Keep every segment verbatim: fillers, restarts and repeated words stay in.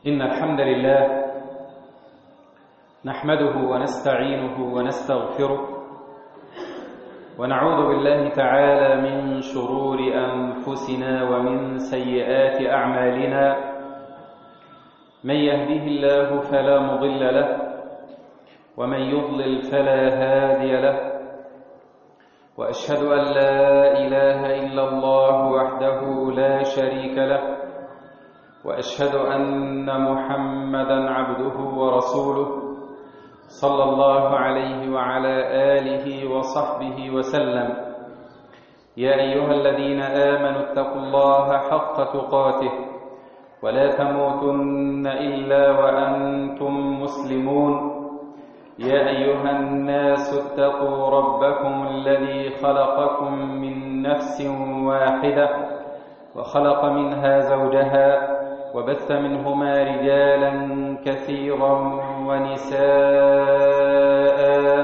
إن الحمد لله نحمده ونستعينه ونستغفره ونعوذ بالله تعالى من شرور أنفسنا ومن سيئات أعمالنا. من يهده الله فلا مضل له ومن يضلل فلا هادي له، وأشهد أن لا إله إلا الله وحده لا شريك له، وأشهد أن محمدًا عبده ورسوله صلى الله عليه وعلى آله وصحبه وسلم. يا أيها الذين آمنوا اتقوا الله حق تقاته ولا تموتن إلا وأنتم مسلمون. يا أيها الناس اتقوا ربكم الذي خلقكم من نفس واحدة وخلق منها زوجها وبث منهما رجالا كثيرا ونساء،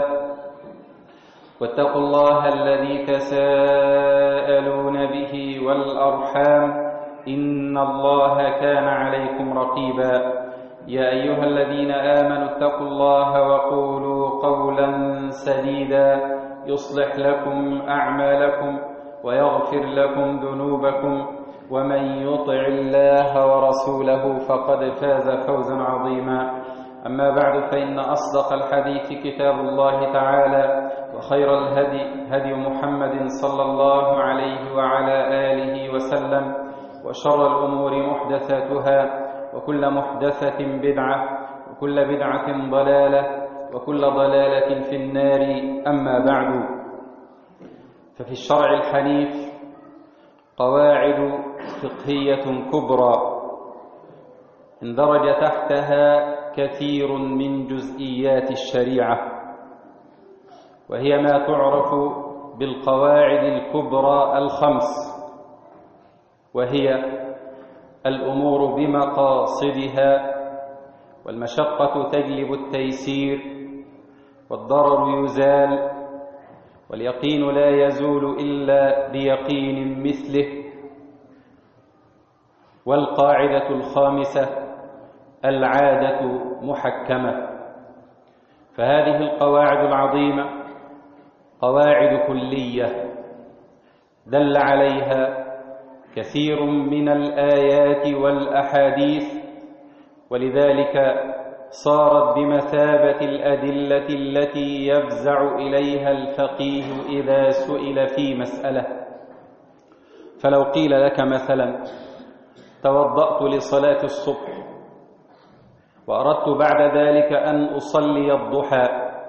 واتقوا الله الذي تساءلون به والأرحام إن الله كان عليكم رقيبا. يا أيها الذين آمنوا اتقوا الله وقولوا قولا سديدا يصلح لكم أعمالكم ويغفر لكم ذنوبكم، ومن يطع الله ورسوله فقد فاز فوزا عظيما. أما بعد، فإن أصدق الحديث كتاب الله تعالى، وخير الهدي هدي محمد صلى الله عليه وعلى آله وسلم، وشر الأمور محدثاتها، وكل محدثة بدعة، وكل بدعة ضلالة، وكل ضلالة في النار. أما بعد، ففي الشرع الحنيف قواعد فقهية كبرى اندرج تحتها كثير من جزئيات الشريعة، وهي ما تعرف بالقواعد الكبرى الخمس، وهي الأمور بمقاصدها، والمشقة تجلب التيسير، والضرر يزال، واليقين لا يزول إلا بيقين مثله، والقاعدة الخامسة العادة محكمة. فهذه القواعد العظيمة قواعد كلية دل عليها كثير من الآيات والأحاديث، ولذلك صارت بمثابة الأدلة التي يفزع إليها الفقيه إذا سئل في مسألة. فلو قيل لك مثلا: توضأت لصلاة الصبح وأردت بعد ذلك أن أصلي الضحى،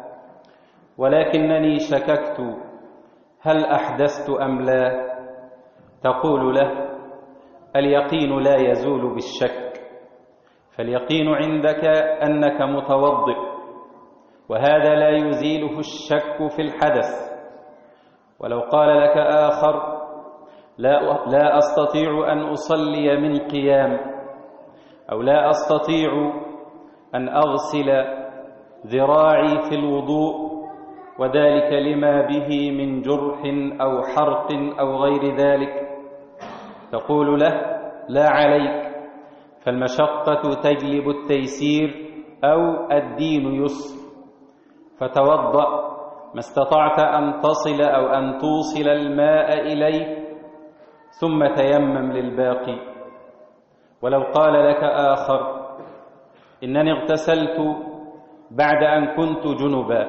ولكنني شككت هل أحدثت أم لا؟ تقول له: اليقين لا يزول بالشك، فاليقين عندك أنك متوضئ، وهذا لا يزيله الشك في الحدث. ولو قال لك آخر: لا, لا أستطيع أن أصلي من قيام، أو لا أستطيع أن أغسل ذراعي في الوضوء، وذلك لما به من جرح أو حرق أو غير ذلك، تقول له: لا عليك، فالمشقة تجلب التيسير، أو الدين يسر، فتوضأ ما استطعت أن تصل أو أن توصل الماء إليه، ثم تيمم للباقي. ولو قال لك آخر: إنني اغتسلت بعد أن كنت جنبا،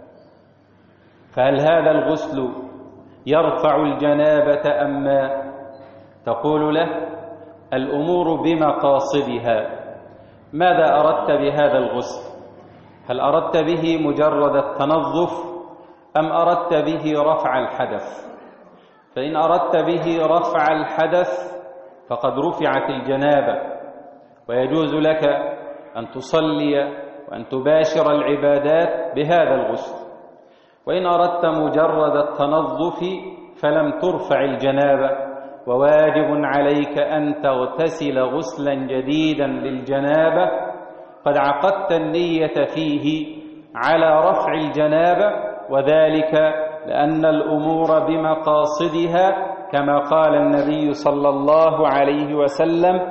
فهل هذا الغسل يرفع الجنابة أم ما؟ تقول له: الأمور بمقاصدها. ماذا أردت بهذا الغسل؟ هل أردت به مجرد التنظف أم أردت به رفع الحدث؟ فإن أردت به رفع الحدث فقد رفعت الجنابة، ويجوز لك أن تصلي وأن تباشر العبادات بهذا الغسل. وإن أردت مجرد التنظف فلم ترفع الجنابة، وواجب عليك أن تغتسل غسلا جديدا للجنابة قد عقدت النية فيه على رفع الجنابة، وذلك لأن الأمور بمقاصدها، كما قال النبي صلى الله عليه وسلم: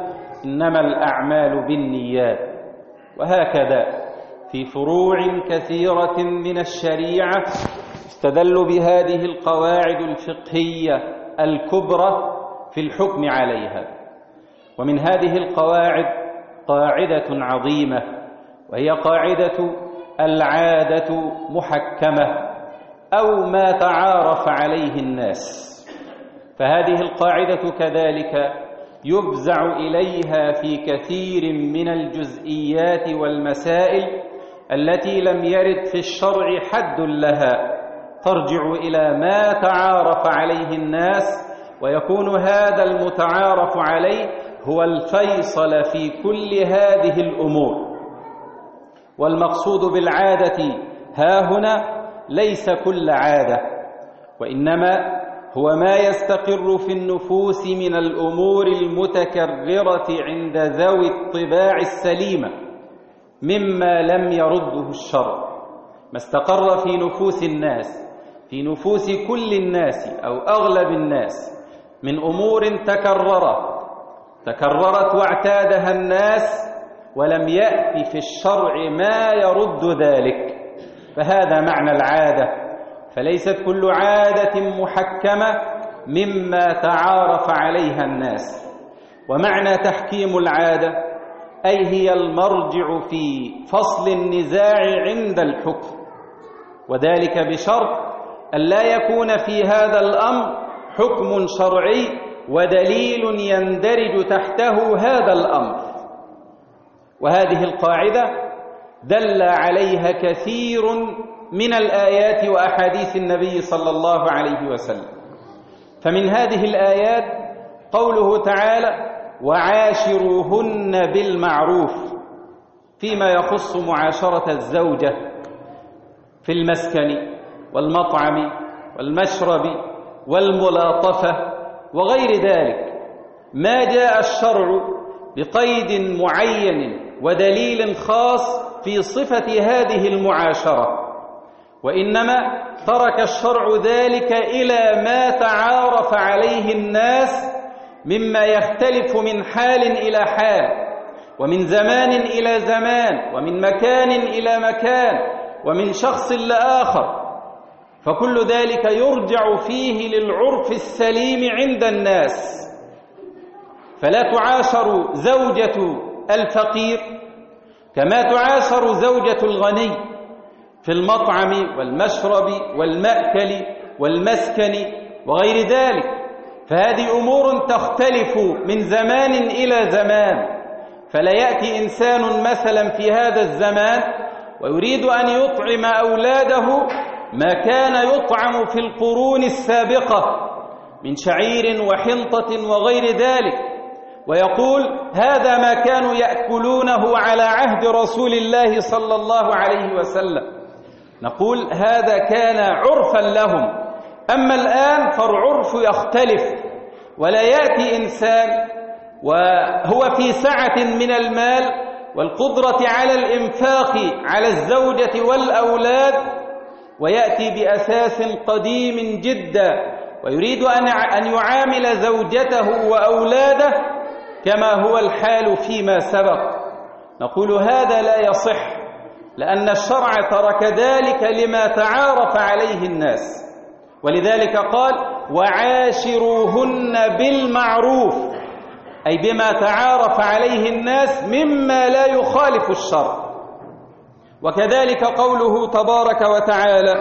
إنما الأعمال بالنيات. وهكذا في فروع كثيرة من الشريعة استدلوا بهذه القواعد الفقهية الكبرى في الحكم عليها. ومن هذه القواعد قاعدة عظيمة، وهي قاعدة العادة محكمة أو ما تعارف عليه الناس. فهذه القاعدة كذلك يفزع إليها في كثير من الجزئيات والمسائل التي لم يرد في الشرع حد لها، ترجع إلى ما تعارف عليه الناس، ويكون هذا المتعارف عليه هو الفيصل في كل هذه الأمور. والمقصود بالعادة ها هنا ليس كل عادة، وإنما هو ما يستقر في النفوس من الأمور المتكررة عند ذوي الطباع السليمة مما لم يرده الشرع، ما استقر في نفوس الناس، في نفوس كل الناس أو أغلب الناس من أمور تكررت تكررت واعتادها الناس ولم يأتي في الشرع ما يرد ذلك، فهذا معنى العادة. فليست كل عادة محكمة مما تعارف عليها الناس. ومعنى تحكيم العادة أي هي المرجع في فصل النزاع عند الحكم، وذلك بشرط أن لا يكون في هذا الأمر حكم شرعي ودليل يندرج تحته هذا الأمر. وهذه القاعدة دل عليها كثير من الآيات وأحاديث النبي صلى الله عليه وسلم. فمن هذه الآيات قوله تعالى: وعاشروهن بالمعروف، فيما يخص معاشرة الزوجة في المسكن والمطعم والمشرب والملاطفة وغير ذلك، ما جاء الشرع بقيد معين ودليل خاص في صفة هذه المعاشرة، وإنما ترك الشرع ذلك إلى ما تعارف عليه الناس مما يختلف من حال إلى حال، ومن زمان إلى زمان، ومن مكان إلى مكان، ومن شخص لآخر، فكل ذلك يرجع فيه للعرف السليم عند الناس. فلا تعاشر زوجة الفقير كما تعاشر زوجة الغني في المطعم والمشرب والمأكل والمسكن وغير ذلك، فهذه أمور تختلف من زمان إلى زمان. فلا يأتي إنسان مثلا في هذا الزمان ويريد أن يطعم أولاده ما كان يطعم في القرون السابقة من شعير وحنطة وغير ذلك، ويقول هذا ما كانوا يأكلونه على عهد رسول الله صلى الله عليه وسلم. نقول هذا كان عرفا لهم، أما الآن فالعرف يختلف، ولا يأتي إنسان وهو في سعة من المال والقدرة على الإنفاق على الزوجة والأولاد ويأتي بأساس قديم جدا ويريد أن يعامل زوجته وأولاده كما هو الحال فيما سبق. نقول هذا لا يصح، لأن الشرع ترك ذلك لما تعارف عليه الناس، ولذلك قال: وعاشروهن بالمعروف، أي بما تعارف عليه الناس مما لا يخالف الشرع. وكذلك قوله تبارك وتعالى: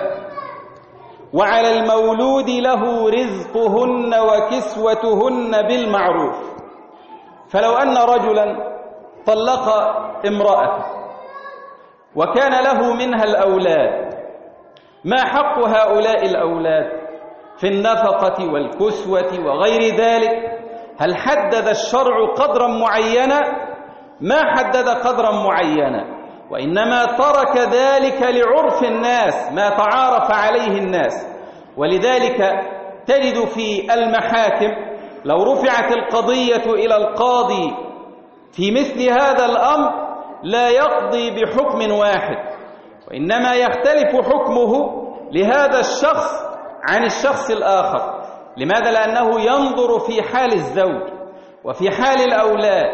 وعلى المولود له رزقهن وكسوتهن بالمعروف. فلو أن رجلا طلق امرأته وكان له منها الأولاد، ما حق هؤلاء الأولاد في النفقة والكسوة وغير ذلك؟ هل حدد الشرع قدرا معينا؟ ما حدد قدرا معينا، وإنما ترك ذلك لعرف الناس ما تعارف عليه الناس. ولذلك تجد في المحاكم لو رفعت القضية إلى القاضي في مثل هذا الأمر لا يقضي بحكم واحد، وإنما يختلف حكمه لهذا الشخص عن الشخص الآخر. لماذا؟ لأنه ينظر في حال الزوج وفي حال الأولاد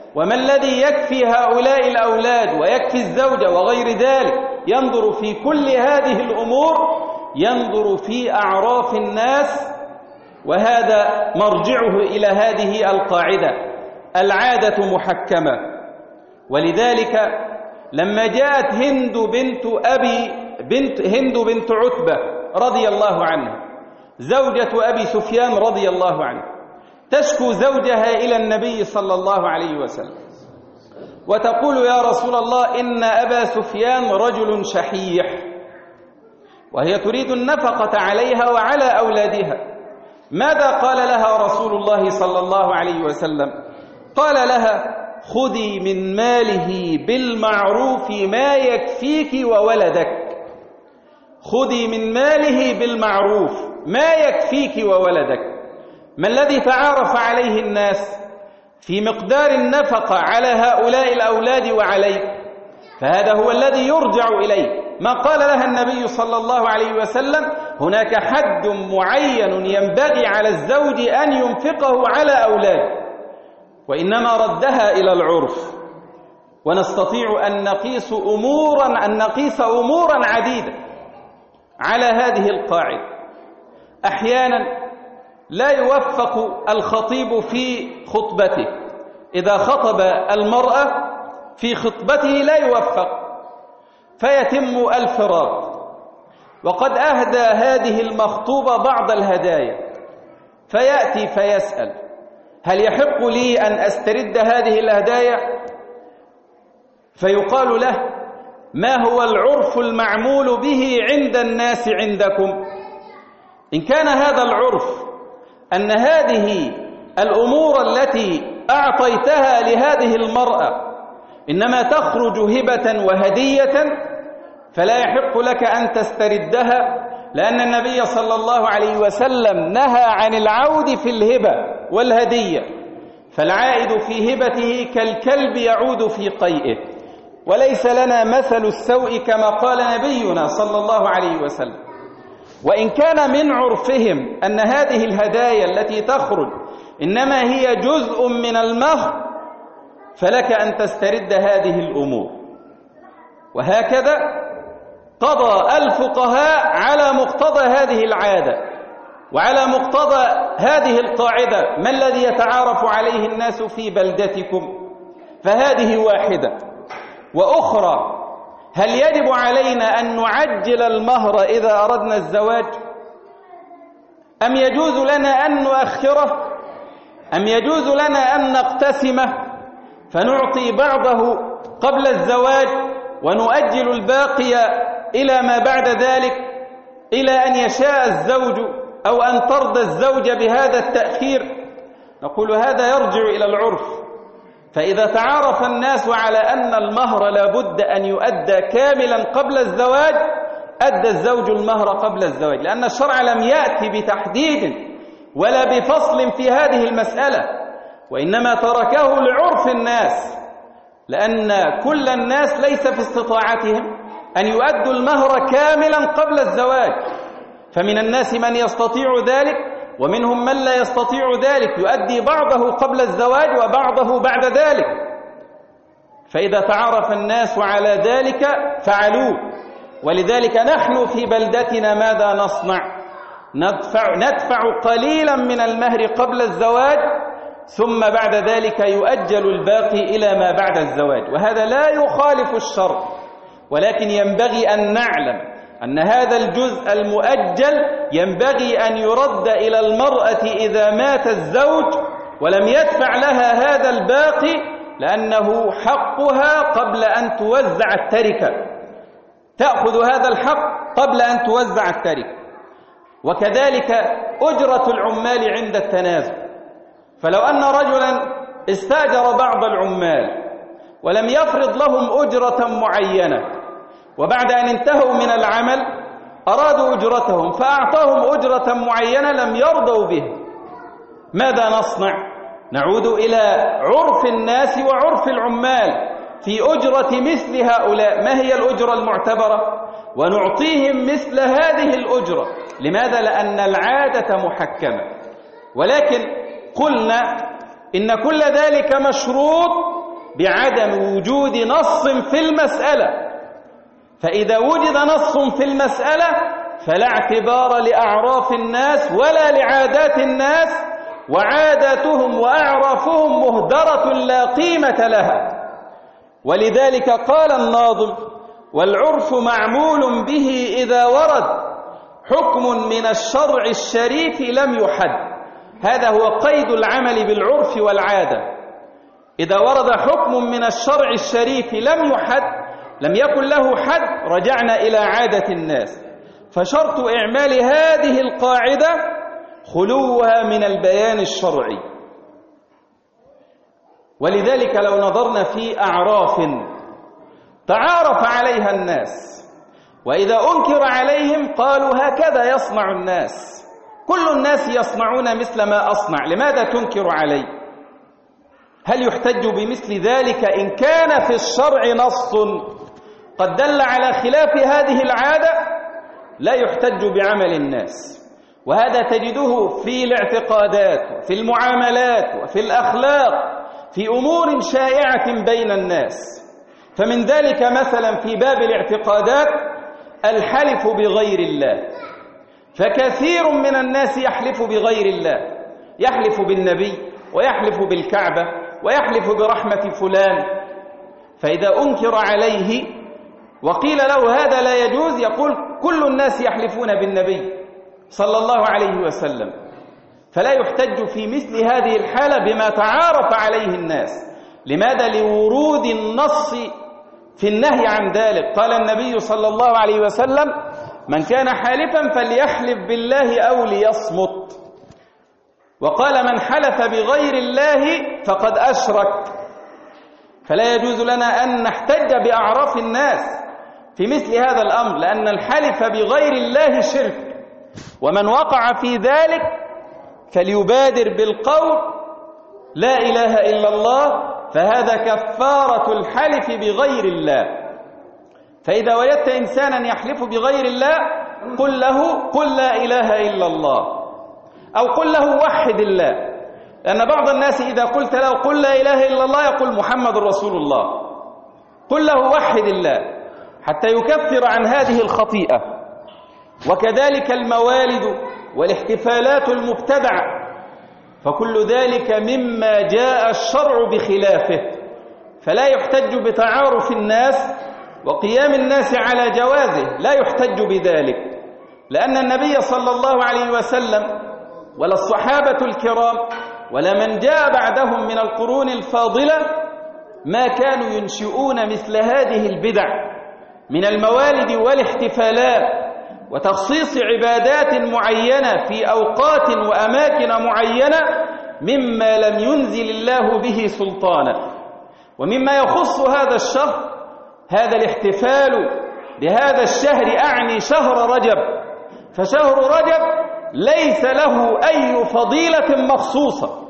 وما الذي يكفي هؤلاء الأولاد ويكفي الزوجة وغير ذلك. ينظر في كل هذه الأمور، ينظر في أعراف الناس، وهذا مرجعه إلى هذه القاعدة: العادة محكمة. ولذلك لما جاءت هند بنت أبي بنت هند بنت عتبة رضي الله عنها زوجة أبي سفيان رضي الله عنه تشكو زوجها إلى النبي صلى الله عليه وسلم وتقول: يا رسول الله، إن أبا سفيان رجل شحيح، وهي تريد النفقة عليها وعلى أولادها. ماذا قال لها رسول الله صلى الله عليه وسلم؟ قال لها: خذي من ماله بالمعروف ما يكفيك وولدك. خذي من ماله بالمعروف ما يكفيك وولدك. ما الذي تعارف عليه الناس في مقدار النفقة على هؤلاء الأولاد وعليك؟ فهذا هو الذي يرجع إليه. ما قال لها النبي صلى الله عليه وسلم: هناك حد معين ينبغي على الزوج أن ينفقه على أولاده، وإنما ردها إلى العرف. ونستطيع أن نقيس أمورا أن نقيس أمورا عديدة على هذه القاعدة. أحيانا لا يوفق الخطيب في خطبته، إذا خطب المرأة في خطبته لا يوفق، فيتم الفراق. وقد أهدى هذه المخطوبة بعض الهدايا، فيأتي فيسأل: هل يحق لي أن أسترد هذه الهدايا؟ فيقال له: ما هو العرف المعمول به عند الناس عندكم؟ إن كان هذا العرف أن هذه الأمور التي أعطيتها لهذه المرأة إنما تخرج هبة وهدية، فلا يحق لك أن تستردها، لأن النبي صلى الله عليه وسلم نهى عن العود في الهبة والهدية، فالعائد في هبته كالكلب يعود في قيئه. وليس لنا مثل السوء كما قال نبينا صلى الله عليه وسلم. وإن كان من عرفهم أن هذه الهدايا التي تخرج إنما هي جزء من المهر، فلك أن تسترد هذه الأمور. وهكذا قضى الفقهاء على مقتضى هذه العادة وعلى مقتضى هذه القاعدة: ما الذي يتعارف عليه الناس في بلدتكم؟ فهذه واحدة. وأخرى: هل يجب علينا أن نعجل المهر إذا أردنا الزواج؟ أم يجوز لنا أن نؤخره؟ أم يجوز لنا أن نقتسمه فنعطي بعضه قبل الزواج ونؤجل الباقي إلى ما بعد ذلك، إلى أن يشاء الزوج أو أن ترضى الزوجة بهذا التأخير؟ نقول هذا يرجع إلى العرف. فإذا تعارف الناس على أن المهر لا بد أن يؤدى كاملا قبل الزواج، أدى الزوج المهر قبل الزواج، لأن الشرع لم يأتي بتحديد ولا بفصل في هذه المسألة، وإنما تركه لعرف الناس، لأن كل الناس ليس في استطاعتهم أن يؤدوا المهر كاملا قبل الزواج. فمن الناس من يستطيع ذلك، ومنهم من لا يستطيع ذلك، يؤدي بعضه قبل الزواج وبعضه بعد ذلك. فإذا تعارف الناس على ذلك فعلوه. ولذلك نحن في بلدتنا ماذا نصنع؟ ندفع, ندفع قليلا من المهر قبل الزواج، ثم بعد ذلك يؤجل الباقي إلى ما بعد الزواج. وهذا لا يخالف الشرع، ولكن ينبغي أن نعلم أن هذا الجزء المؤجل ينبغي أن يرد إلى المرأة إذا مات الزوج ولم يدفع لها هذا الباقي، لأنه حقها قبل أن توزع التركة، تأخذ هذا الحق قبل أن توزع التركة. وكذلك أجرة العمال عند التنازل. فلو أن رجلا استأجر بعض العمال ولم يفرض لهم أجرة معينة، وبعد أن انتهوا من العمل أرادوا أجرتهم فأعطاهم أجرة معينة لم يرضوا به، ماذا نصنع؟ نعود إلى عرف الناس وعرف العمال في أجرة مثل هؤلاء. ما هي الأجرة المعتبرة؟ ونعطيهم مثل هذه الأجرة. لماذا؟ لأن العادة محكمة. ولكن قلنا إن كل ذلك مشروط بعدم وجود نص في المسألة. فإذا وجد نص في المسألة فلا اعتبار لأعراف الناس ولا لعادات الناس، وعاداتهم وأعرافهم مهدرة لا قيمة لها. ولذلك قال الناظم: والعرف معمول به إذا ورد حكم من الشرع الشريف لم يحد. هذا هو قيد العمل بالعرف والعادة. إذا ورد حكم من الشرع الشريف لم يحد، لم يكن له حد، رجعنا إلى عادة الناس. فشرط إعمال هذه القاعدة خلوها من البيان الشرعي. ولذلك لو نظرنا في أعراف تعارف عليها الناس، وإذا أنكر عليهم قالوا هكذا يصنع الناس، كل الناس يصنعون مثل ما أصنع، لماذا تنكر علي؟ هل يحتج بمثل ذلك إن كان في الشرع نص قد دل على خلاف هذه العادة؟ لا يحتج بعمل الناس. وهذا تجده في الاعتقادات وفي المعاملات وفي الأخلاق، في أمور شائعة بين الناس. فمن ذلك مثلا في باب الاعتقادات الحلف بغير الله. فكثير من الناس يحلف بغير الله، يحلف بالنبي ويحلف بالكعبة ويحلف برحمة فلان. فإذا أنكر عليه وقيل له هذا لا يجوز، يقول كل الناس يحلفون بالنبي صلى الله عليه وسلم. فلا يحتج في مثل هذه الحالة بما تعارف عليه الناس. لماذا؟ لورود النص في النهي عن ذلك. قال النبي صلى الله عليه وسلم: من كان حالفا فليحلف بالله أو ليصمت. وقال: من حلف بغير الله فقد أشرك. فلا يجوز لنا أن نحتج بأعراف الناس في مثل هذا الأمر، لأن الحلف بغير الله شرك. ومن وقع في ذلك فليبادر بالقول لا إله إلا الله، فهذا كفارة الحلف بغير الله. فإذا وجدت إنسانا يحلف بغير الله قل له: قل لا إله إلا الله، أو قل له: وحد الله. لأن بعض الناس إذا قلت له قل لا إله إلا الله يقول محمد رسول الله. قل له: وحد الله، حتى يكفر عن هذه الخطيئة. وكذلك الموالد والاحتفالات المبتدعة، فكل ذلك مما جاء الشرع بخلافه. فلا يحتج بتعارف الناس وقيام الناس على جوازه، لا يحتج بذلك، لأن النبي صلى الله عليه وسلم ولا الصحابة الكرام ولا من جاء بعدهم من القرون الفاضلة ما كانوا ينشئون مثل هذه البدع من الموالد والاحتفالات وتخصيص عبادات معينة في أوقات وأماكن معينة مما لم ينزل الله به سلطانا. ومما يخص هذا الشهر هذا الاحتفال بهذا الشهر، أعني شهر رجب. فشهر رجب ليس له أي فضيلة مخصوصة.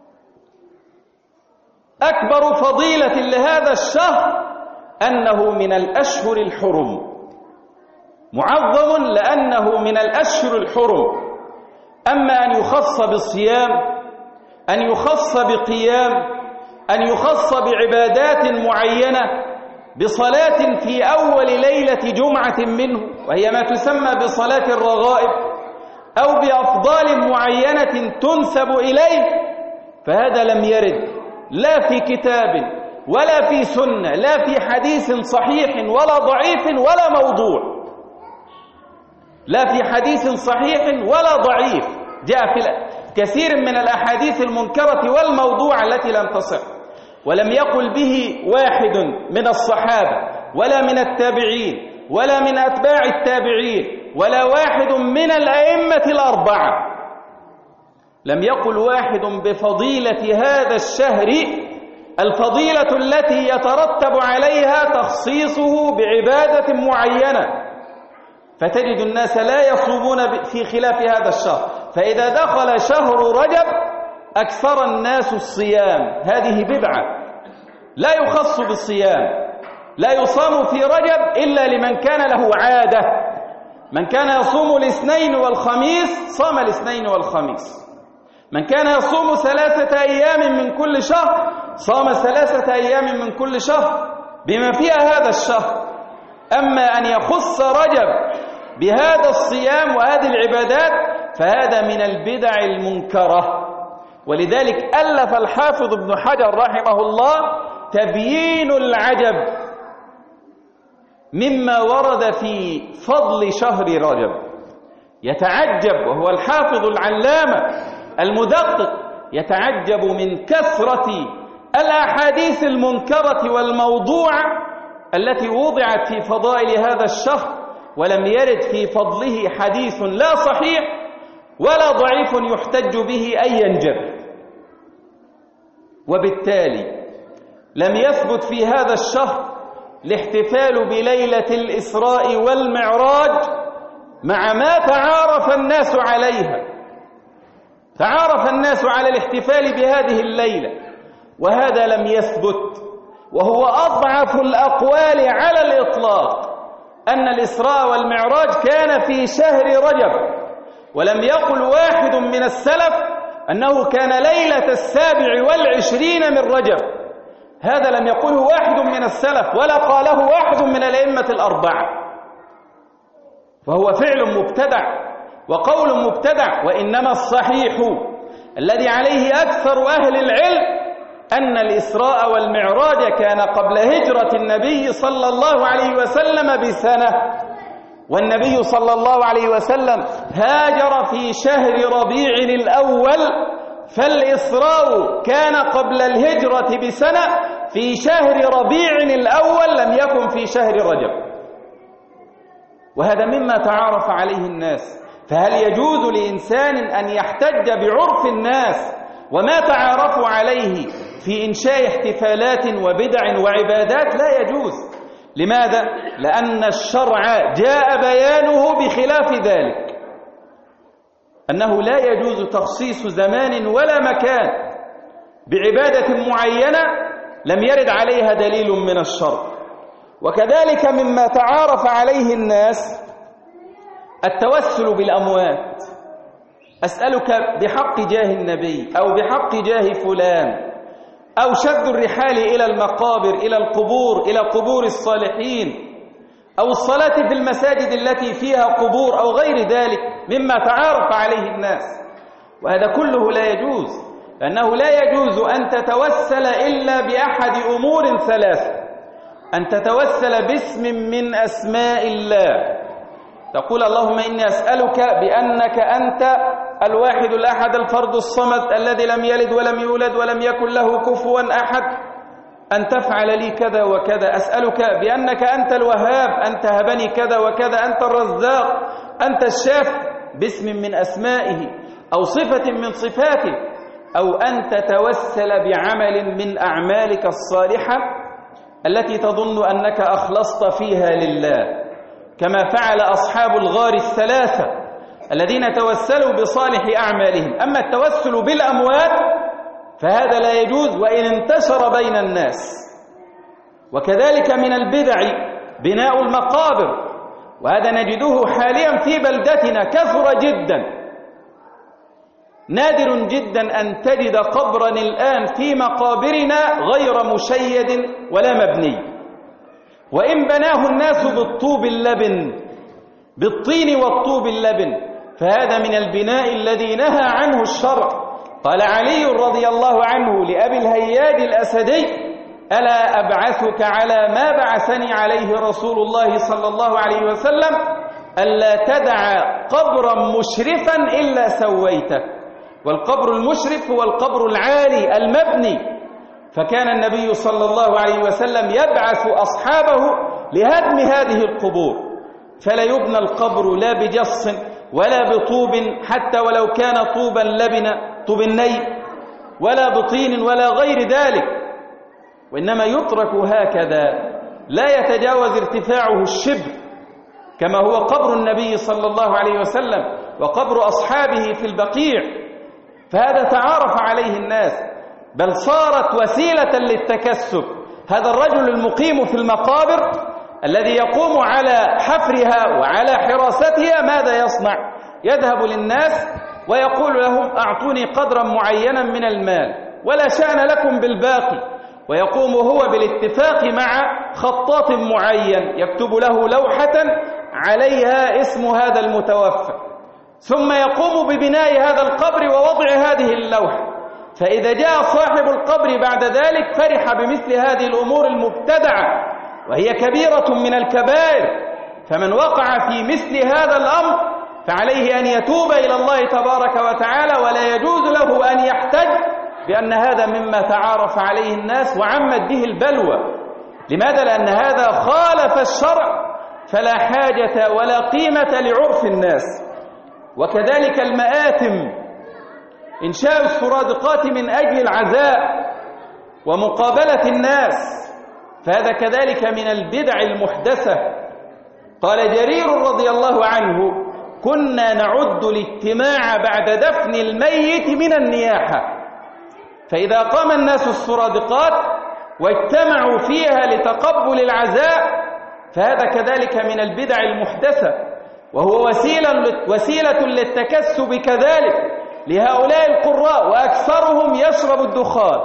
أكبر فضيلة لهذا الشهر أنه من الأشهر الحرم، معظم لأنه من الأشهر الحرم. أما أن يخص بالصيام، أن يخص بقيام، أن يخص بعبادات معينة، بصلاة في أول ليلة جمعة منه وهي ما تسمى بصلاة الرغائب، أو بأفضال معينة تنسب إليه، فهذا لم يرد لا في كتاب ولا في سنة، لا في حديث صحيح ولا ضعيف ولا موضوع، لا في حديث صحيح ولا ضعيف. جاء في كثير من الأحاديث المنكرة والموضوع التي لم تصح، ولم يقل به واحد من الصحابة ولا من التابعين ولا من أتباع التابعين ولا واحد من الأئمة الأربعة. لم يقل واحد بفضيلة هذا الشهر، الفضيلة التي يترتب عليها تخصيصه بعبادة معينة. فتجد الناس لا يصومون في خلاف هذا الشهر، فإذا دخل شهر رجب أكثر الناس الصيام. هذه بدعة، لا يخص بالصيام، لا يصام في رجب إلا لمن كان له عادة. من كان يصوم الاثنين والخميس صام الاثنين والخميس، من كان يصوم ثلاثة أيام من كل شهر صام ثلاثة أيام من كل شهر بما فيها هذا الشهر. أما أن يخص رجب بهذا الصيام وهذه العبادات فهذا من البدع المنكرة. ولذلك ألف الحافظ ابن حجر رحمه الله تبيين العجب مما ورد في فضل شهر رجب. يتعجب، وهو الحافظ العلامة المدقق، يتعجب من كثرة الأحاديث المنكرة والموضوعة التي وضعت في فضائل هذا الشهر ولم يرد في فضله حديث لا صحيح ولا ضعيف يحتج به أيا جب. وبالتالي لم يثبت في هذا الشهر الاحتفال بليلة الإسراء والمعراج مع ما تعارف الناس عليها. تعارف الناس على الاحتفال بهذه الليلة وهذا لم يثبت، وهو أضعف الأقوال على الإطلاق أن الإسراء والمعراج كان في شهر رجب، ولم يقل واحد من السلف أنه كان ليلة السابع والعشرين من رجب. هذا لم يقله واحد من السلف ولا قاله واحد من الأئمة الأربعة، فهو فعل مبتدع وقول مبتدع. وإنما الصحيح الذي عليه أكثر أهل العلم أن الإسراء والمعراج كان قبل هجرة النبي صلى الله عليه وسلم بسنة، والنبي صلى الله عليه وسلم هاجر في شهر ربيع الأول، فالإسراء كان قبل الهجرة بسنة في شهر ربيع الأول، لم يكن في شهر رجب. وهذا مما تعارف عليه الناس. فهل يجوز لإنسان أن يحتج بعرف الناس وما تعارفوا عليه في إنشاء احتفالات وبدع وعبادات؟ لا يجوز. لماذا؟ لأن الشرع جاء بيانه بخلاف ذلك، أنه لا يجوز تخصيص زمان ولا مكان بعبادة معينة لم يرد عليها دليل من الشرع. وكذلك مما تعارف عليه الناس التوسل بالأموات. أسألك بحق جاه النبي أو بحق جاه فلان، أو شد الرحال إلى المقابر، إلى القبور، إلى قبور الصالحين، أو الصلاة في المساجد التي فيها قبور أو غير ذلك مما تعارف عليه الناس. وهذا كله لا يجوز، لأنه لا يجوز أن تتوسل إلا بأحد أمور ثلاثة: أن تتوسل باسم من أسماء الله، تقول اللهم إني أسألك بأنك أنت الواحد الأحد الفرد الصمد الذي لم يلد ولم يولد ولم يكن له كفوا أحد أن تفعل لي كذا وكذا. أسألك بأنك أنت الوهاب أن تهبني كذا وكذا، أنت الرزاق، أنت الشافي، باسم من أسمائه أو صفة من صفاته، أو أن تتوسل بعمل من أعمالك الصالحة التي تظن أنك أخلصت فيها لله، كما فعل أصحاب الغار الثلاثة الذين توسلوا بصالح أعمالهم. أما التوسل بالأموات فهذا لا يجوز وإن انتشر بين الناس. وكذلك من البدع بناء المقابر، وهذا نجده حاليا في بلدتنا كثر جدا. نادر جدا أن تجد قبرا الآن في مقابرنا غير مشيد ولا مبني، وإن بناه الناس بالطوب اللبن، بالطين والطوب اللبن، فهذا من البناء الذي نهى عنه الشرع. قال علي رضي الله عنه لأبي الهياج الأسدي: ألا أبعثك على ما بعثني عليه رسول الله صلى الله عليه وسلم، ألا تدع قبرا مشرفا إلا سويته. والقبر المشرف هو القبر العالي المبني، فكان النبي صلى الله عليه وسلم يبعث أصحابه لهدم هذه القبور، فلا يبنى القبر لا بجص ولا بطوب، حتى ولو كان طوبا لبن طوب الني، ولا بطين ولا غير ذلك، وإنما يترك هكذا لا يتجاوز ارتفاعه الشبر، كما هو قبر النبي صلى الله عليه وسلم وقبر أصحابه في البقيع. فهذا تعارف عليه الناس، بل صارت وسيلة للتكسب. هذا الرجل المقيم في المقابر الذي يقوم على حفرها وعلى حراستها ماذا يصنع؟ يذهب للناس ويقول لهم أعطوني قدرا معينا من المال ولا شأن لكم بالباقي، ويقوم هو بالاتفاق مع خطاط معين يكتب له لوحة عليها اسم هذا المتوفى، ثم يقوم ببناء هذا القبر ووضع هذه اللوحة. فإذا جاء صاحب القبر بعد ذلك فرح بمثل هذه الأمور المبتدعة، وهي كبيرة من الكبائر. فمن وقع في مثل هذا الأمر فعليه أن يتوب إلى الله تبارك وتعالى، ولا يجوز له أن يحتج بأن هذا مما تعارف عليه الناس وعمت به البلوى. لماذا؟ لأن هذا خالف الشرع، فلا حاجة ولا قيمة لعرف الناس. وكذلك المآتم، إنشاء السرادقات من أجل العزاء ومقابلة الناس، فهذا كذلك من البدع المحدثة. قال جرير رضي الله عنه: كنا نعد الاجتماع بعد دفن الميت من النياحة، فإذا قام الناس السرادقات واجتمعوا فيها لتقبل العزاء فهذا كذلك من البدع المحدثة، وهو وسيلة وسيلة للتكسب كذلك لهؤلاء القراء، وأكثرهم يشرب الدخان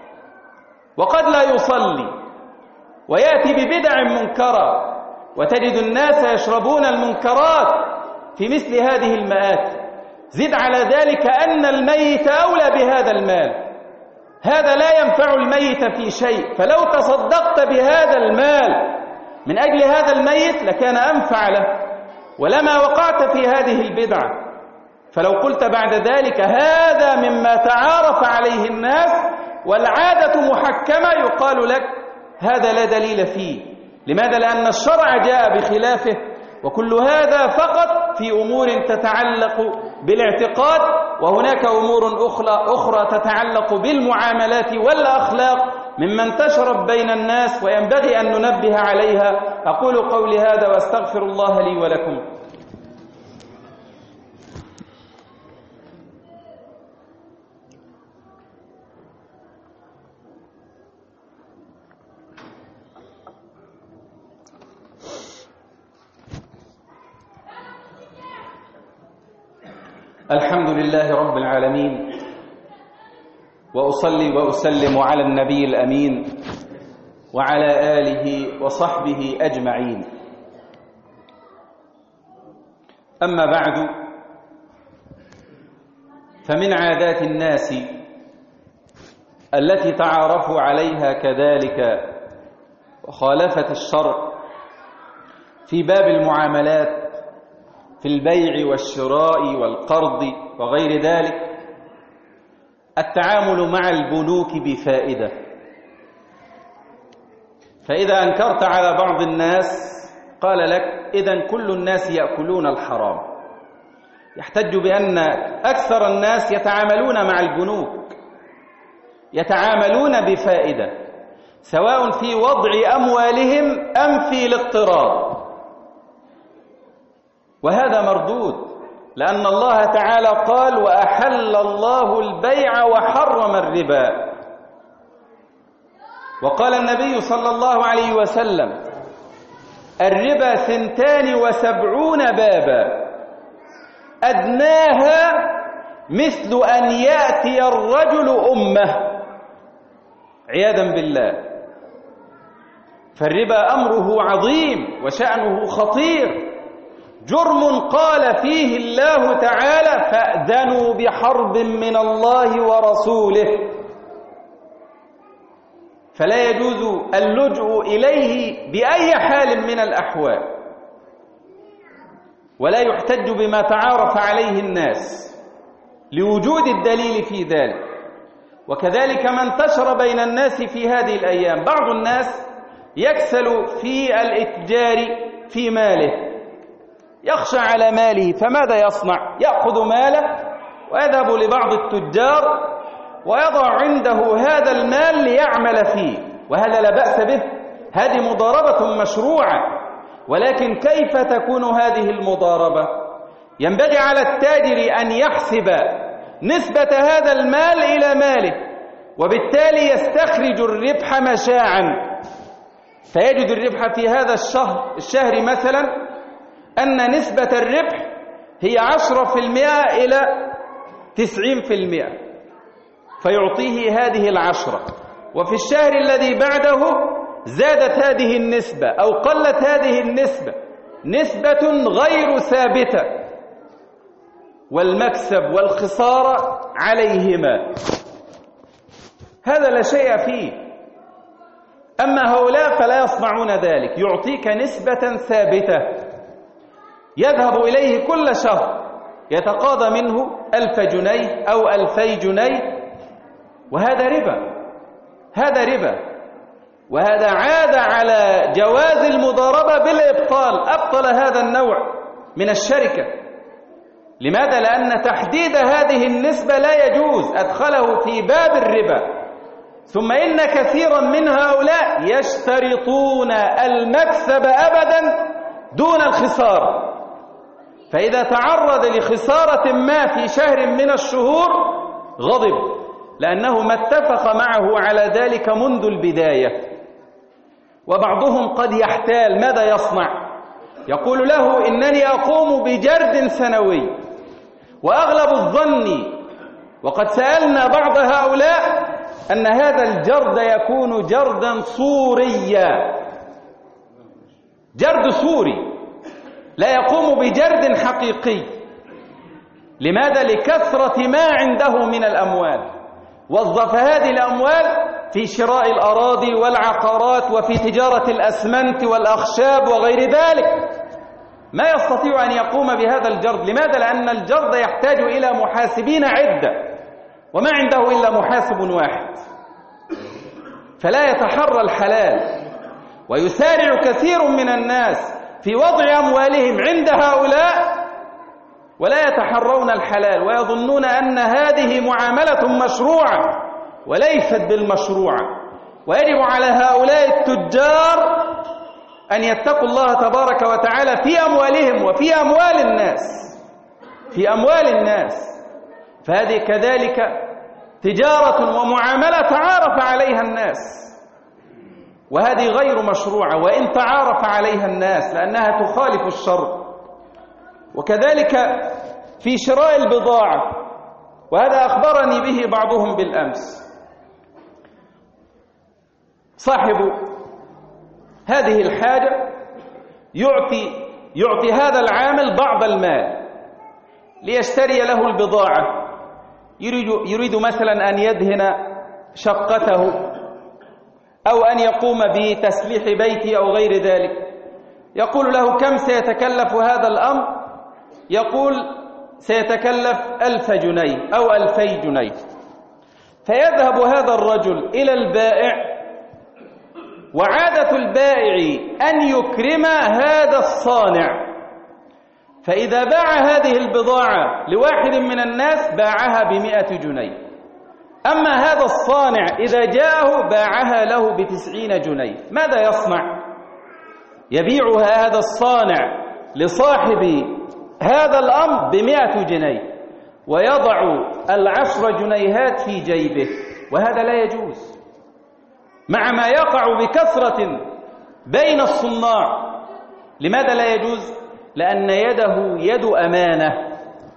وقد لا يصلي ويأتي ببدع منكرة، وتجد الناس يشربون المنكرات في مثل هذه المآتم. زد على ذلك أن الميت أولى بهذا المال، هذا لا ينفع الميت في شيء، فلو تصدقت بهذا المال من أجل هذا الميت لكان أنفع له ولما وقعت في هذه البدعة. فلو قلت بعد ذلك هذا مما تعارف عليه الناس والعادة محكمة، يقال لك هذا لا دليل فيه. لماذا؟ لأن الشرع جاء بخلافه، وكل هذا فقط في أمور تتعلق بالاعتقاد، وهناك أمور أخرى, أخرى تتعلق بالمعاملات والأخلاق مما انتشرت بين الناس وينبغي أن ننبه عليها. أقول قولي هذا وأستغفر الله لي ولكم. الحمد لله رب العالمين، وأصلي وأسلم على النبي الأمين وعلى آله وصحبه أجمعين. أما بعد، فمن عادات الناس التي تعارفوا عليها كذلك وخالفت الشرع في باب المعاملات في البيع والشراء والقرض وغير ذلك التعامل مع البنوك بفائدة. فإذا أنكرت على بعض الناس قال لك إذن كل الناس يأكلون الحرام، يحتج بأن أكثر الناس يتعاملون مع البنوك، يتعاملون بفائدة سواء في وضع أموالهم أم في الاقتراض، وهذا مردود، لأن الله تعالى قال: وأحل الله البيع وحرم الربا. وقال النبي صلى الله عليه وسلم: الربا ثنتان وسبعون بابا أدناها مثل أن يأتي الرجل أمه، عياذا بالله. فالربا أمره عظيم وشأنه خطير، جرم قال فيه الله تعالى: فأذنوا بحرب من الله ورسوله. فلا يجوز اللجوء إليه بأي حال من الأحوال، ولا يحتج بما تعارف عليه الناس لوجود الدليل في ذلك. وكذلك ما انتشر بين الناس في هذه الأيام، بعض الناس يكسل في الاتجار في ماله، يخشى على ماله، فماذا يصنع؟ يأخذ ماله ويذهب لبعض التجار ويضع عنده هذا المال ليعمل فيه، وهذا لا بأس به، هذه مضاربة مشروعة. ولكن كيف تكون هذه المضاربة؟ ينبغي على التاجر أن يحسب نسبة هذا المال إلى ماله، وبالتالي يستخرج الربح مشاعا، فيجد الربح في هذا الشهر الشهر مثلا أن نسبة الربح هي عشرة في المئة إلى تسعين في المئة فيعطيه هذه العشرة، وفي الشهر الذي بعده زادت هذه النسبة أو قلت هذه النسبة، نسبة غير ثابتة، والمكسب والخسارة عليهما، هذا لا شيء فيه. أما هؤلاء فلا يصنعون ذلك، يعطيك نسبة ثابتة يذهب إليه كل شهر يتقاضى منه ألف جنيه أو ألفي جنيه، وهذا ربا، هذا ربا، وهذا عاد على جواز المضاربة بالإبطال، أبطل هذا النوع من الشركة. لماذا؟ لأن تحديد هذه النسبة لا يجوز، أدخله في باب الربا. ثم إن كثيرا من هؤلاء يشترطون المكسب أبدا دون الخسارة، فإذا تعرض لخسارة ما في شهر من الشهور غضب، لأنه ما اتفق معه على ذلك منذ البداية. وبعضهم قد يحتال، ماذا يصنع؟ يقول له إنني أقوم بجرد سنوي، وأغلب الظن وقد سألنا بعض هؤلاء أن هذا الجرد يكون جردا صوريا، جرد صوري، لا يقوم بجرد حقيقي. لماذا؟ لكثرة ما عنده من الأموال، وظف هذه الأموال في شراء الأراضي والعقارات وفي تجارة الأسمنت والأخشاب وغير ذلك، ما يستطيع أن يقوم بهذا الجرد. لماذا؟ لأن الجرد يحتاج إلى محاسبين عدة، وما عنده إلا محاسب واحد، فلا يتحرى الحلال. ويسارع كثير من الناس في وضع أموالهم عند هؤلاء ولا يتحرون الحلال، ويظنون أن هذه معاملة مشروعة وليست بالمشروعة. ويجب على هؤلاء التجار أن يتقوا الله تبارك وتعالى في أموالهم وفي أموال الناس، في أموال الناس، فهذه كذلك تجارة ومعاملة تعارف عليها الناس، وهذه غير مشروعة وإن تعارف عليها الناس، لأنها تخالف الشرع. وكذلك في شراء البضاعة، وهذا أخبرني به بعضهم بالأمس، صاحب هذه الحاجة يعطي يعطي هذا العامل بعض المال ليشتري له البضاعة، يريد, يريد مثلا أن يدهن شقته أو أن يقوم بتسليح بيته أو غير ذلك. يقول له كم سيتكلف هذا الأمر؟ يقول سيتكلف ألف جنيه أو ألفي جنيه. فيذهب هذا الرجل إلى البائع، وعادة البائع أن يكرم هذا الصانع، فإذا باع هذه البضاعة لواحد من الناس باعها بمئة جنيه، أما هذا الصانع إذا جاءه باعها له بتسعين جنيه. ماذا يصنع؟ يبيعها هذا الصانع لصاحب هذا الأمر بمئة جنيه، ويضع العشر جنيهات في جيبه، وهذا لا يجوز، مع ما يقع بكثرة بين الصناع. لماذا لا يجوز؟ لأن يده يد أمانة،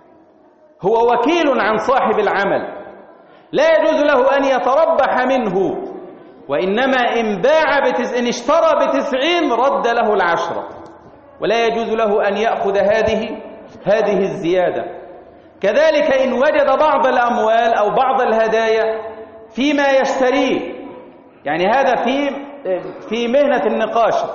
هو وكيل عن صاحب العمل، لا يجوز له أن يتربح منه، وإنما إن باع بتس... إن اشترى بتسعين رد له العشرة، ولا يجوز له أن يأخذ هذه هذه الزيادة. كذلك إن وجد بعض الأموال أو بعض الهدايا فيما يشتريه، يعني هذا في في مهنة النقاشة،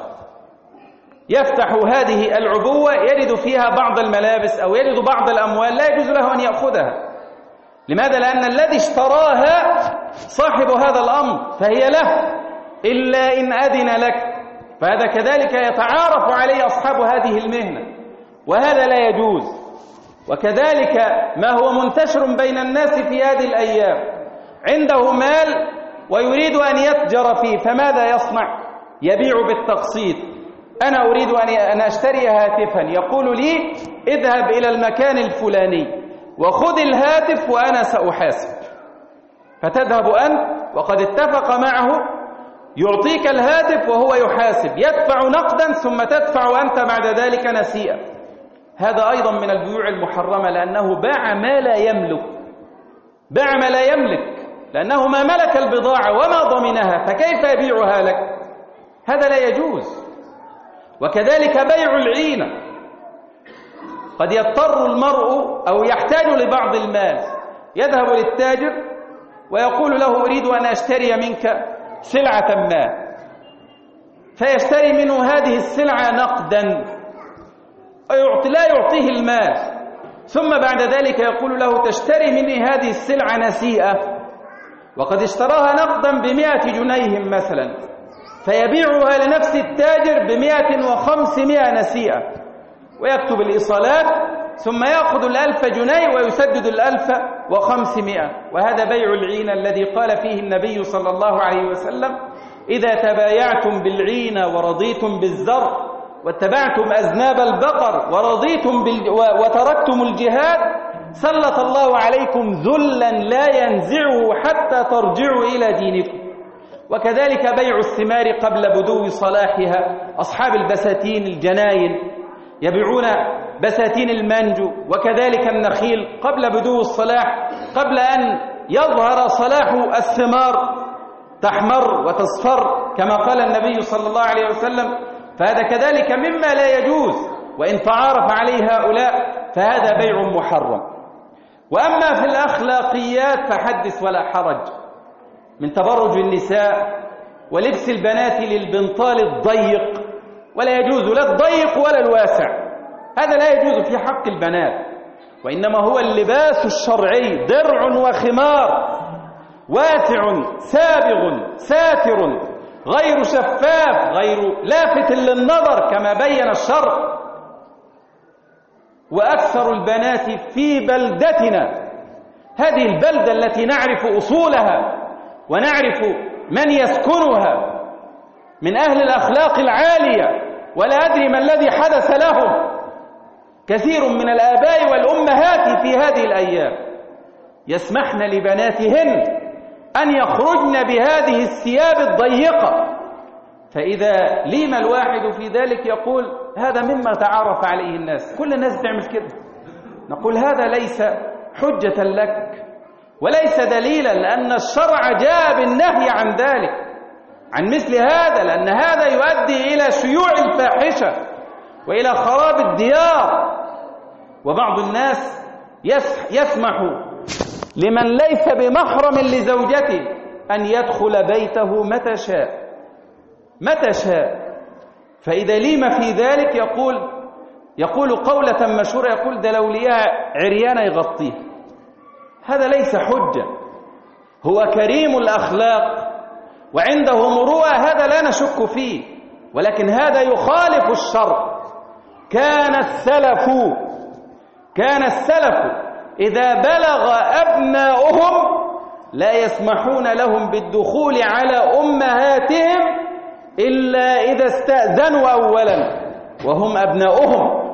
يفتح هذه العبوة يجد فيها بعض الملابس أو يجد بعض الأموال، لا يجوز له أن يأخذها. لماذا؟ لأن الذي اشتراها صاحب هذا الأمر، فهي له إلا إن أذن لك، فهذا كذلك يتعارف عليه أصحاب هذه المهنة، وهذا لا يجوز. وكذلك ما هو منتشر بين الناس في هذه الأيام، عنده مال ويريد أن يتجر فيه، فماذا يصنع؟ يبيع بالتقسيط. أنا أريد أن أشتري هاتفا، يقول لي اذهب إلى المكان الفلاني وخذ الهاتف وأنا سأحاسب، فتذهب أنت وقد اتفق معه، يعطيك الهاتف وهو يحاسب، يدفع نقدا ثم تدفع أنت بعد ذلك نسيئا. هذا أيضا من البيوع المحرمة، لأنه باع ما لا يملك، باع ما لا يملك، لأنه ما ملك البضاعة وما ضمنها، فكيف يبيعها لك؟ هذا لا يجوز. وكذلك بيع العينة، قد يضطر المرء أو يحتاج لبعض المال، يذهب للتاجر ويقول له أريد أن أشتري منك سلعة ما، فيشتري منه هذه السلعة نقدا لا يعطيه المال، ثم بعد ذلك يقول له تشتري مني هذه السلعة نسيئة، وقد اشتراها نقدا بمئة جنيه مثلا، فيبيعها لنفس التاجر بمئة وخمسمائة نسيئة، ويكتب الإيصالات ثم يأخذ الألف جنيه ويسدد الألف وخمسمائة. وهذا بيع العينة الذي قال فيه النبي صلى الله عليه وسلم: إذا تبايعتم بالعينة ورضيتم بالزرع واتبعتم أذناب البقر ورضيتم بال... وتركتم الجهاد سلط الله عليكم ذلا لا ينزعه حتى ترجعوا إلى دينكم. وكذلك بيع الثمار قبل بدو صلاحها، أصحاب البساتين الجناين يبيعون بساتين المانجو وكذلك النخيل قبل بدو الصلاح، قبل أن يظهر صلاح الثمار تحمر وتصفر كما قال النبي صلى الله عليه وسلم. فهذا كذلك مما لا يجوز، وإن تعارف عليه هؤلاء فهذا بيع محرم. وأما في الأخلاقيات فحدث ولا حرج، من تبرج النساء ولبس البنات للبنطال الضيق، ولا يجوز لا الضيق ولا الواسع، هذا لا يجوز في حق البنات، وإنما هو اللباس الشرعي درع وخمار واسع سابغ ساتر غير شفاف غير لافت للنظر كما بين الشرع. وأكثر البنات في بلدتنا، هذه البلدة التي نعرف أصولها ونعرف من يسكنها من أهل الأخلاق العالية، ولا أدري ما الذي حدث لهم، كثير من الآباء والأمهات في هذه الأيام يسمحن لبناتهن أن يخرجن بهذه الثياب الضيقة، فإذا ليم الواحد في ذلك يقول هذا مما تعارف عليه الناس، كل الناس تعمل كده. نقول هذا ليس حجة لك وليس دليلا، لأن الشرع جاء بالنهي عن ذلك، عن مثل هذا، لأن هذا يؤدي إلى شيوع الفاحشة وإلى خراب الديار. وبعض الناس يسمح لمن ليس بمحرم لزوجته أن يدخل بيته متى شاء متى شاء، فإذا ليم في ذلك يقول يقول قولة مشهورة، يقول ده لو ليها عريانة يغطيه. هذا ليس حجة، هو كريم الأخلاق وعنده مروءة، هذا لا نشك فيه، ولكن هذا يخالف الشرع. كان السلف كان السلف إذا بلغ أبناؤهم لا يسمحون لهم بالدخول على أمهاتهم إلا إذا استأذنوا أولا وهم أبناؤهم.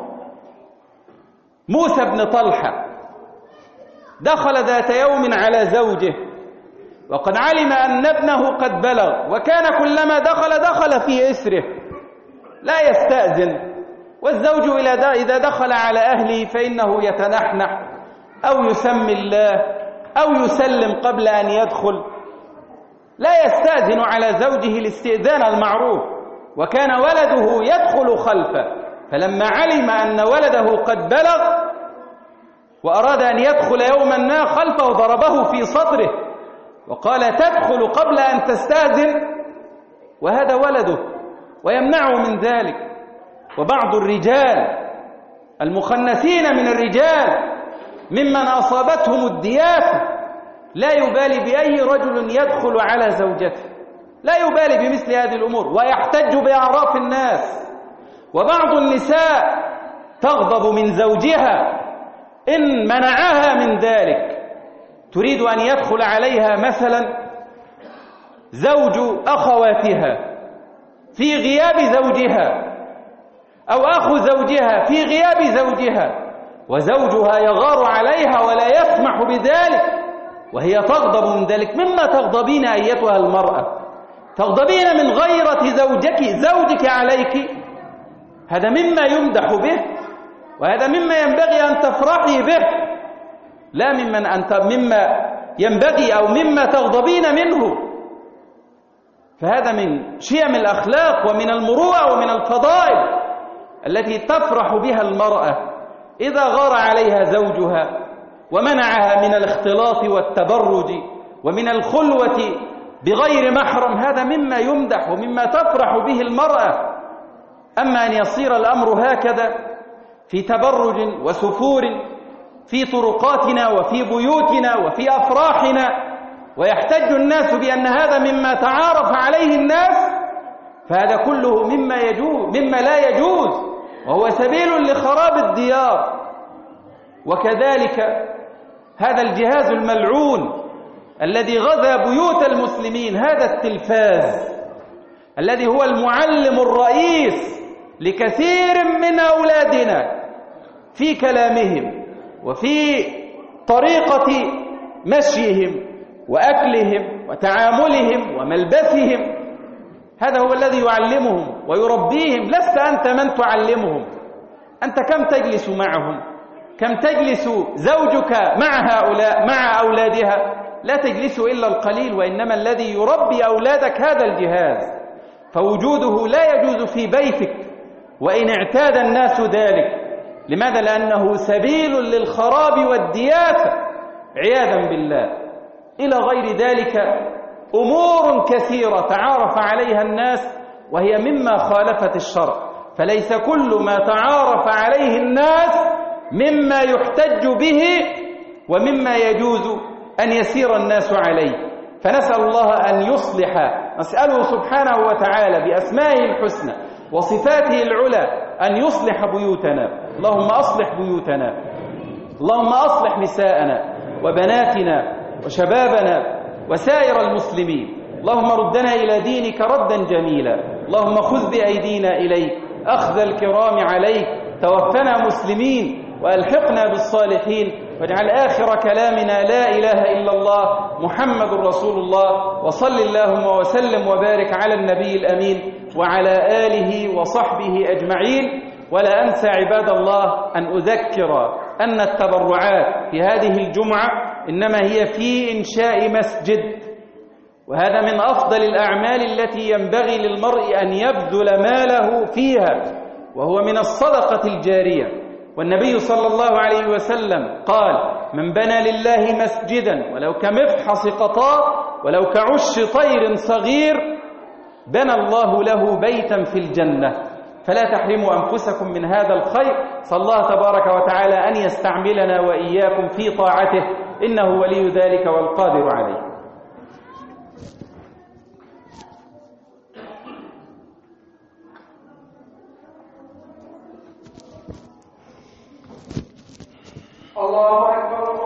موسى بن طلحة دخل ذات يوم على زوجه وقد علم أن ابنه قد بلغ، وكان كلما دخل دخل في إسره لا يستأذن، والزوج إذا دخل على أهله فإنه يتنحنح أو يسمي الله أو يسلم قبل أن يدخل، لا يستأذن على زوجه الاستئذان المعروف. وكان ولده يدخل خلفه، فلما علم أن ولده قد بلغ وأراد أن يدخل يوما ما خلفه ضربه في صدره وقال تدخل قبل أن تستأذن، وهذا ولده، ويمنعه من ذلك. وبعض الرجال المخنثين من الرجال ممن أصابتهم الدياثة لا يبالي بأي رجل يدخل على زوجته، لا يبالي بمثل هذه الأمور ويحتج بأعراف الناس. وبعض النساء تغضب من زوجها إن منعها من ذلك، تريد أن يدخل عليها مثلا زوج أخواتها في غياب زوجها أو أخو زوجها في غياب زوجها، وزوجها يغار عليها ولا يسمح بذلك، وهي تغضب من ذلك. مما تغضبين أيتها المرأة؟ تغضبين من غيرة زوجك زوجك عليك، هذا مما يمدح به، وهذا مما ينبغي أن تفرحي به، لا ممن أنت مما ينبغي أو مما تغضبين منه. فهذا من شيم الأخلاق ومن المروءة ومن الفضائل التي تفرح بها المرأة إذا غار عليها زوجها ومنعها من الاختلاط والتبرج ومن الخلوة بغير محرم. هذا مما يمدح ومما تفرح به المرأة. أما أن يصير الأمر هكذا في تبرج وسفور في طرقاتنا وفي بيوتنا وفي أفراحنا، ويحتج الناس بأن هذا مما تعارف عليه الناس، فهذا كله مما يجوز مما لا يجوز، وهو سبيل لخراب الديار. وكذلك هذا الجهاز الملعون الذي غزا بيوت المسلمين، هذا التلفاز الذي هو المعلم الرئيس لكثير من أولادنا في كلامهم وفي طريقة مشيهم وأكلهم وتعاملهم وملبسهم. هذا هو الذي يعلمهم ويربيهم. لست أنت من تعلمهم، أنت كم تجلس معهم، كم تجلس زوجك مع هؤلاء مع أولادها. لا تجلس إلا القليل، وإنما الذي يربي أولادك هذا الجهاز، فوجوده لا يجوز في بيتك وإن اعتاد الناس ذلك. لماذا؟ لأنه سبيل للخراب والدياثة عياذا بالله. إلى غير ذلك أمور كثيرة تعارف عليها الناس وهي مما خالفت الشرع، فليس كل ما تعارف عليه الناس مما يحتج به ومما يجوز أن يسير الناس عليه. فنسأل الله أن يصلح، نسأله سبحانه وتعالى بأسمائه الحسنى وصفاته العلى أن يصلح بيوتنا. اللهم أصلح بيوتنا، اللهم أصلح نساءنا وبناتنا وشبابنا وسائر المسلمين. اللهم ردنا إلى دينك ردا جميلا. اللهم خذ بأيدينا إليك أخذ الكرام عليك. توفنا مسلمين وألحقنا بالصالحين، واجعل آخر كلامنا لا إله إلا الله محمد رسول الله. وصل اللهم وسلم وبارك على النبي الأمين وعلى آله وصحبه أجمعين. ولا أنسى عباد الله أن أذكر أن التبرعات في هذه الجمعة إنما هي في إنشاء مسجد، وهذا من أفضل الأعمال التي ينبغي للمرء أن يبذل ماله فيها، وهو من الصدقة الجارية. والنبي صلى الله عليه وسلم قال: من بنى لله مسجدا ولو كمفحص قطاء ولو كعش طير صغير بنى الله له بيتا في الجنة. فلا تحرموا أنفسكم من هذا الخير. صلى الله تبارك وتعالى أن يستعملنا وإياكم في طاعته، إنه ولي ذلك والقادر عليه. الله أكبر.